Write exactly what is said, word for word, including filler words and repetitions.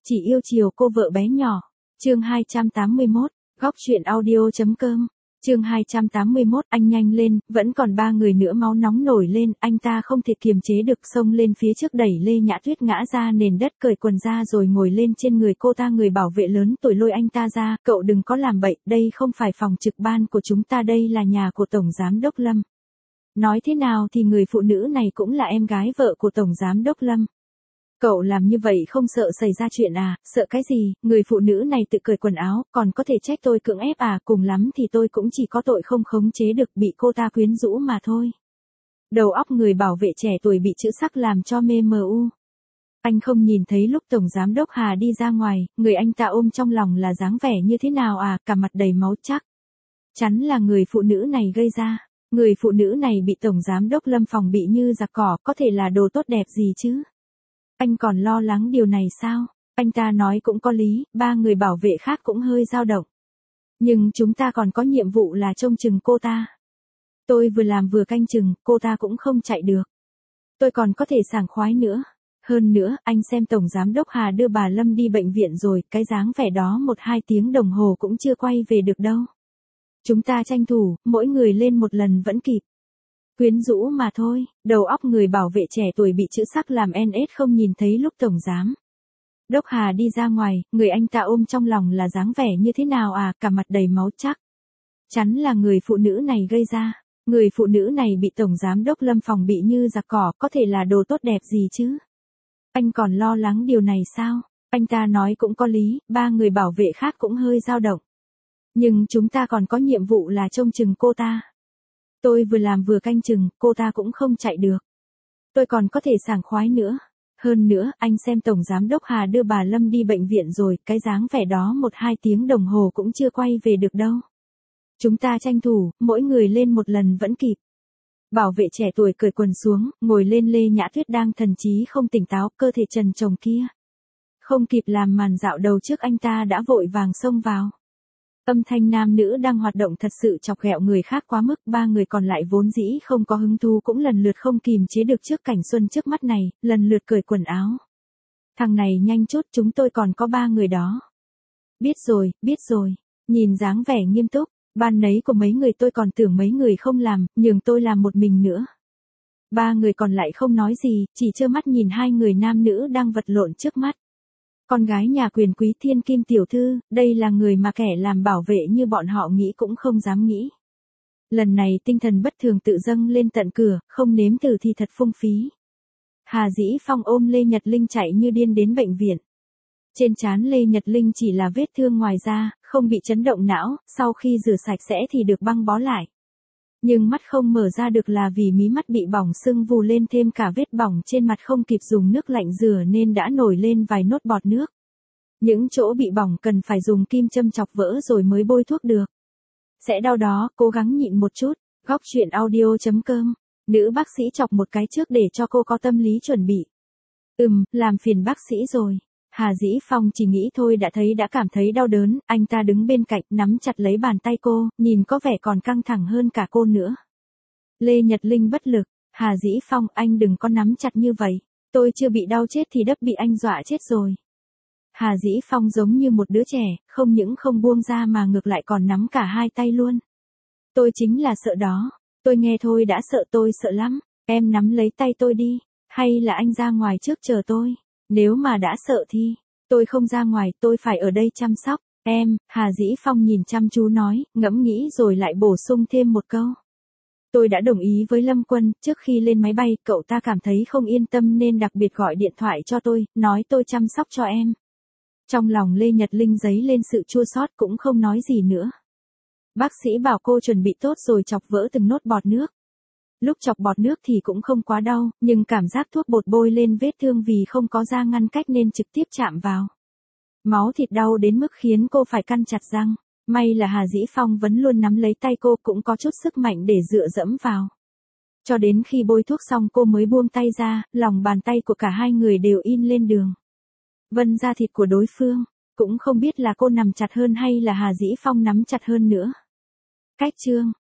Chỉ yêu chiều cô vợ bé nhỏ. Chương hai trăm tám mươi mốt, góc truyện audio chấm com. Chương hai trăm tám mươi mốt, anh nhanh lên, vẫn còn ba người nữa. Máu nóng nổi lên, anh ta không thể kiềm chế được, xông lên phía trước đẩy Lê Nhã Tuyết ngã ra nền đất, cởi quần ra rồi ngồi lên trên người cô ta. Người bảo vệ lớn tuổi lôi anh ta ra, cậu đừng có làm bậy, đây không phải phòng trực ban của chúng ta, đây là nhà của Tổng Giám Đốc Lâm. Nói thế nào thì người phụ nữ này cũng là em gái vợ của Tổng Giám Đốc Lâm. Cậu làm như vậy không sợ xảy ra chuyện à, sợ cái gì, người phụ nữ này tự cởi quần áo, còn có thể trách tôi cưỡng ép à, cùng lắm thì tôi cũng chỉ có tội không khống chế được, bị cô ta quyến rũ mà thôi. Đầu óc người bảo vệ trẻ tuổi bị chữ sắc làm cho mê mờ u. Anh không nhìn thấy lúc Tổng Giám Đốc Hà đi ra ngoài, người anh ta ôm trong lòng là dáng vẻ như thế nào à, cả mặt đầy máu chắc. Chắn là người phụ nữ này gây ra. Người phụ nữ này bị Tổng Giám Đốc Lâm phòng bị như giặc cỏ, có thể là đồ tốt đẹp gì chứ? Anh còn lo lắng điều này sao? Anh ta nói cũng có lý, ba người bảo vệ khác cũng hơi dao động. Nhưng chúng ta còn có nhiệm vụ là trông chừng cô ta. Tôi vừa làm vừa canh chừng, cô ta cũng không chạy được. Tôi còn có thể sảng khoái nữa. Hơn nữa, anh xem Tổng Giám Đốc Hà đưa bà Lâm đi bệnh viện rồi, cái dáng vẻ đó một hai tiếng đồng hồ cũng chưa quay về được đâu. Chúng ta tranh thủ, mỗi người lên một lần vẫn kịp. Quyến rũ mà thôi, đầu óc người bảo vệ trẻ tuổi bị chữ sắc làm en ét không nhìn thấy lúc Tổng Giám Đốc Hà đi ra ngoài, người anh ta ôm trong lòng là dáng vẻ như thế nào à, cả mặt đầy máu chắc. Chắn là người phụ nữ này gây ra. Người phụ nữ này bị Tổng Giám Đốc Lâm phòng bị như giặc cỏ, có thể là đồ tốt đẹp gì chứ? Anh còn lo lắng điều này sao? Anh ta nói cũng có lý, ba người bảo vệ khác cũng hơi dao động. Nhưng chúng ta còn có nhiệm vụ là trông chừng cô ta. Tôi vừa làm vừa canh chừng, cô ta cũng không chạy được. Tôi còn có thể sảng khoái nữa. Hơn nữa, anh xem Tổng Giám Đốc Hà đưa bà Lâm đi bệnh viện rồi, cái dáng vẻ đó một hai tiếng đồng hồ cũng chưa quay về được đâu. Chúng ta tranh thủ, mỗi người lên một lần vẫn kịp. Bảo vệ trẻ tuổi cởi quần xuống, ngồi lên Lê Nhã Tuyết đang thần trí không tỉnh táo, cơ thể trần trồng kia. Không kịp làm màn dạo đầu trước, anh ta đã vội vàng xông vào. Âm thanh nam nữ đang hoạt động thật sự chọc ghẹo người khác quá mức, ba người còn lại vốn dĩ không có hứng thú cũng lần lượt không kìm chế được trước cảnh xuân trước mắt này, lần lượt cởi quần áo. Thằng này nhanh chút, chúng tôi còn có ba người đó. Biết rồi, biết rồi, nhìn dáng vẻ nghiêm túc, ban nấy của mấy người tôi còn tưởng mấy người không làm, nhường tôi làm một mình nữa. Ba người còn lại không nói gì, chỉ trơ mắt nhìn hai người nam nữ đang vật lộn trước mắt. Con gái nhà quyền quý thiên kim tiểu thư, đây là người mà kẻ làm bảo vệ như bọn họ nghĩ cũng không dám nghĩ. Lần này tinh thần bất thường tự dâng lên tận cửa, không nếm thử thì thật phung phí. Hà Dĩ Phong ôm Lê Nhật Linh chạy như điên đến bệnh viện. Trên trán Lê Nhật Linh chỉ là vết thương ngoài da, không bị chấn động não, sau khi rửa sạch sẽ thì được băng bó lại. Nhưng mắt không mở ra được là vì mí mắt bị bỏng sưng vù lên, thêm cả vết bỏng trên mặt không kịp dùng nước lạnh rửa nên đã nổi lên vài nốt bọt nước. Những chỗ bị bỏng cần phải dùng kim châm chọc vỡ rồi mới bôi thuốc được. Sẽ đau đó, cố gắng nhịn một chút. Góc truyện audio chấm com. Nữ bác sĩ chọc một cái trước để cho cô có tâm lý chuẩn bị. Ừm, làm phiền bác sĩ rồi. Hà Dĩ Phong chỉ nghĩ thôi đã thấy đã cảm thấy đau đớn, anh ta đứng bên cạnh nắm chặt lấy bàn tay cô, nhìn có vẻ còn căng thẳng hơn cả cô nữa. Lê Nhật Linh bất lực, Hà Dĩ Phong, anh đừng có nắm chặt như vậy, tôi chưa bị đau chết thì đắp bị anh dọa chết rồi. Hà Dĩ Phong giống như một đứa trẻ, không những không buông ra mà ngược lại còn nắm cả hai tay luôn. Tôi chính là sợ đó, tôi nghe thôi đã sợ, tôi sợ lắm, em nắm lấy tay tôi đi, hay là anh ra ngoài trước chờ tôi. Nếu mà đã sợ thì, tôi không ra ngoài, tôi phải ở đây chăm sóc, em, Hà Dĩ Phong nhìn chăm chú nói, ngẫm nghĩ rồi lại bổ sung thêm một câu. Tôi đã đồng ý với Lâm Quân, trước khi lên máy bay, cậu ta cảm thấy không yên tâm nên đặc biệt gọi điện thoại cho tôi, nói tôi chăm sóc cho em. Trong lòng Lê Nhật Linh dấy lên sự chua xót cũng không nói gì nữa. Bác sĩ bảo cô chuẩn bị tốt rồi chọc vỡ từng nốt bọt nước. Lúc chọc bọt nước thì cũng không quá đau, nhưng cảm giác thuốc bột bôi lên vết thương vì không có da ngăn cách nên trực tiếp chạm vào. Máu thịt đau đến mức khiến cô phải căn chặt răng. May là Hà Dĩ Phong vẫn luôn nắm lấy tay cô, cũng có chút sức mạnh để dựa dẫm vào. Cho đến khi bôi thuốc xong cô mới buông tay ra, lòng bàn tay của cả hai người đều in lên đường vân da thịt của đối phương. Cũng không biết là cô nắm chặt hơn hay là Hà Dĩ Phong nắm chặt hơn nữa. Cách chương